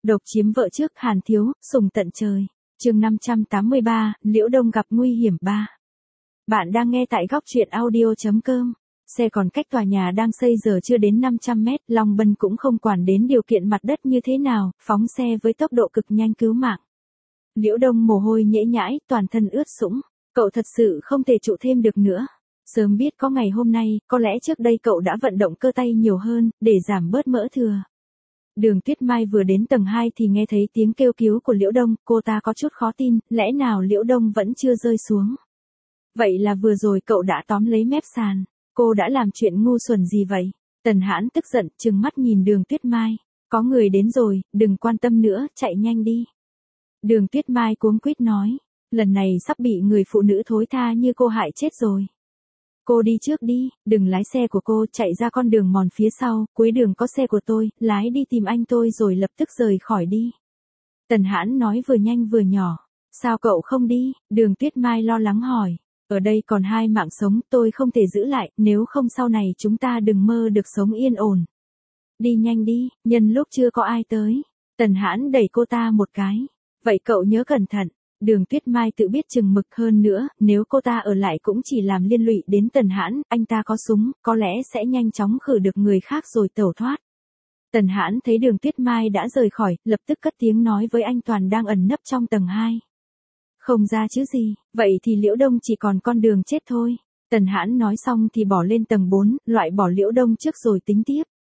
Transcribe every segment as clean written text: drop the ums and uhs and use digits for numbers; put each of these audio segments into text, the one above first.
Độc chiếm vợ trước Hàn Thiếu, sùng tận trời. Chương 583, Liễu Đông gặp nguy hiểm 3. Bạn đang nghe tại góc truyện audio.com. Xe còn cách tòa nhà đang xây giờ chưa đến 500 mét, Long Bân cũng không quản đến điều kiện mặt đất như thế nào, phóng xe với tốc độ cực nhanh cứu mạng. Liễu Đông mồ hôi nhễ nhãi, toàn thân ướt sũng. Cậu thật sự không thể trụ thêm được nữa. Sớm biết có ngày hôm nay, có lẽ trước đây cậu đã vận động cơ tay nhiều hơn, để giảm bớt mỡ thừa. Đường Tuyết Mai vừa đến tầng 2 thì nghe thấy tiếng kêu cứu của Liễu Đông, cô ta có chút khó tin, lẽ nào Liễu Đông vẫn chưa rơi xuống. Vậy là vừa rồi cậu đã tóm lấy mép sàn, cô đã làm chuyện ngu xuẩn gì vậy? Tần Hãn tức giận, trừng mắt nhìn Đường Tuyết Mai, có người đến rồi, đừng quan tâm nữa, chạy nhanh đi. Đường Tuyết Mai cuống quýt nói, lần này sắp bị người phụ nữ thối tha như cô hại chết rồi. Cô đi trước đi, đừng lái xe của cô, chạy ra con đường mòn phía sau, cuối đường có xe của tôi, lái đi tìm anh tôi rồi lập tức rời khỏi đi. Tần Hãn nói vừa nhanh vừa nhỏ, sao cậu không đi? Đường Tuyết Mai lo lắng hỏi, ở đây còn 2 mạng sống, tôi không thể giữ lại, nếu không sau này chúng ta đừng mơ được sống yên ổn. Đi nhanh đi, nhân lúc chưa có ai tới. Tần Hãn đẩy cô ta một cái, vậy cậu nhớ cẩn thận. Đường Tuyết Mai tự biết chừng mực hơn nữa, nếu cô ta ở lại cũng chỉ làm liên lụy đến Tần Hãn, anh ta có súng, có lẽ sẽ nhanh chóng khử được người khác rồi tẩu thoát. Tần Hãn thấy Đường Tuyết Mai đã rời khỏi, lập tức cất tiếng nói với anh Toàn đang ẩn nấp trong tầng 2. Không ra chứ gì, vậy thì Liễu Đông chỉ còn con đường chết thôi. Tần Hãn nói xong thì bỏ lên tầng 4, loại bỏ Liễu Đông trước rồi tính tiếp.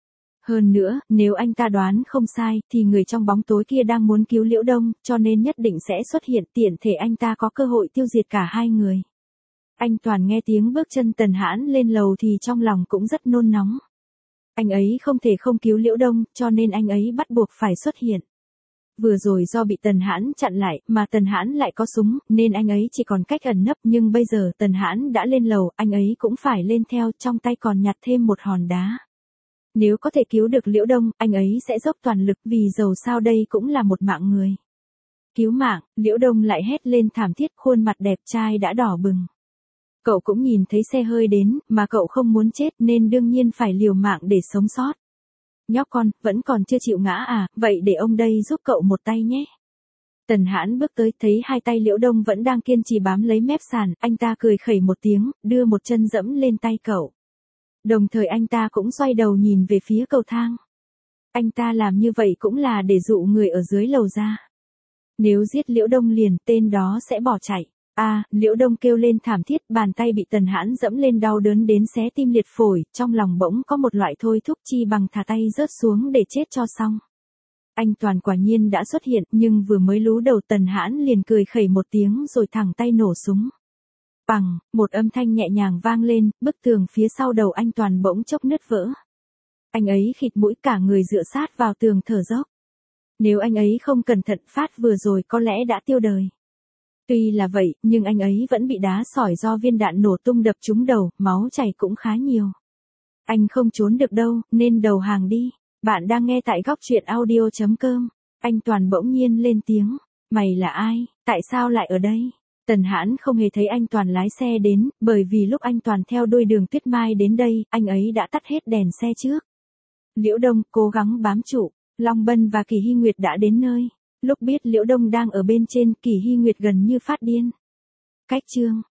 Hơn nữa, nếu anh ta đoán không sai, thì người trong bóng tối kia đang muốn cứu Liễu Đông, cho nên nhất định sẽ xuất hiện, tiện thể anh ta có cơ hội tiêu diệt cả hai người. Anh Toàn nghe tiếng bước chân Tần Hãn lên lầu thì trong lòng cũng rất nôn nóng. Anh ấy không thể không cứu Liễu Đông, cho nên anh ấy bắt buộc phải xuất hiện. Vừa rồi do bị Tần Hãn chặn lại, mà Tần Hãn lại có súng, nên anh ấy chỉ còn cách ẩn nấp, nhưng bây giờ Tần Hãn đã lên lầu, anh ấy cũng phải lên theo, trong tay còn nhặt thêm một hòn đá. Nếu có thể cứu được Liễu Đông, anh ấy sẽ dốc toàn lực, vì dầu sao đây cũng là một mạng người. Cứu mạng, Liễu Đông lại hét lên thảm thiết, khuôn mặt đẹp trai đã đỏ bừng. Cậu cũng nhìn thấy xe hơi đến, mà cậu không muốn chết nên đương nhiên phải liều mạng để sống sót. Nhóc con, vẫn còn chưa chịu ngã à, vậy để ông đây giúp cậu một tay nhé. Tần Hãn bước tới, thấy hai tay Liễu Đông vẫn đang kiên trì bám lấy mép sàn, anh ta cười khẩy một tiếng, đưa một chân dẫm lên tay cậu. Đồng thời anh ta cũng xoay đầu nhìn về phía cầu thang. Anh ta làm như vậy cũng là để dụ người ở dưới lầu ra. Nếu giết Liễu Đông liền, tên đó sẽ bỏ chạy. Liễu Đông kêu lên thảm thiết, bàn tay bị Tần Hãn dẫm lên đau đớn đến xé tim liệt phổi, trong lòng bỗng có một loại thôi thúc chi bằng thả tay rớt xuống để chết cho xong. Anh Toàn quả nhiên đã xuất hiện, nhưng vừa mới lú đầu Tần Hãn liền cười khẩy một tiếng rồi thẳng tay nổ súng. Bằng, một âm thanh nhẹ nhàng vang lên, bức tường phía sau đầu anh Toàn bỗng chốc nứt vỡ. Anh ấy khịt mũi, cả người dựa sát vào tường thở dốc. Nếu anh ấy không cẩn thận phát vừa rồi có lẽ đã tiêu đời. Tuy là vậy, nhưng anh ấy vẫn bị đá sỏi do viên đạn nổ tung đập trúng đầu, máu chảy cũng khá nhiều. Anh không trốn được đâu, nên đầu hàng đi. Bạn đang nghe tại góc truyện audio.com. Anh Toàn bỗng nhiên lên tiếng. Mày là ai? Tại sao lại ở đây? Tần Hãn không hề thấy anh Toàn lái xe đến, bởi vì lúc anh Toàn theo đuôi Đường Tuyết Mai đến đây, anh ấy đã tắt hết đèn xe trước. Liễu Đông cố gắng bám trụ, Long Bân và Kỳ Hy Nguyệt đã đến nơi. Lúc biết Liễu Đông đang ở bên trên, Kỳ Hy Nguyệt gần như phát điên. Cách chương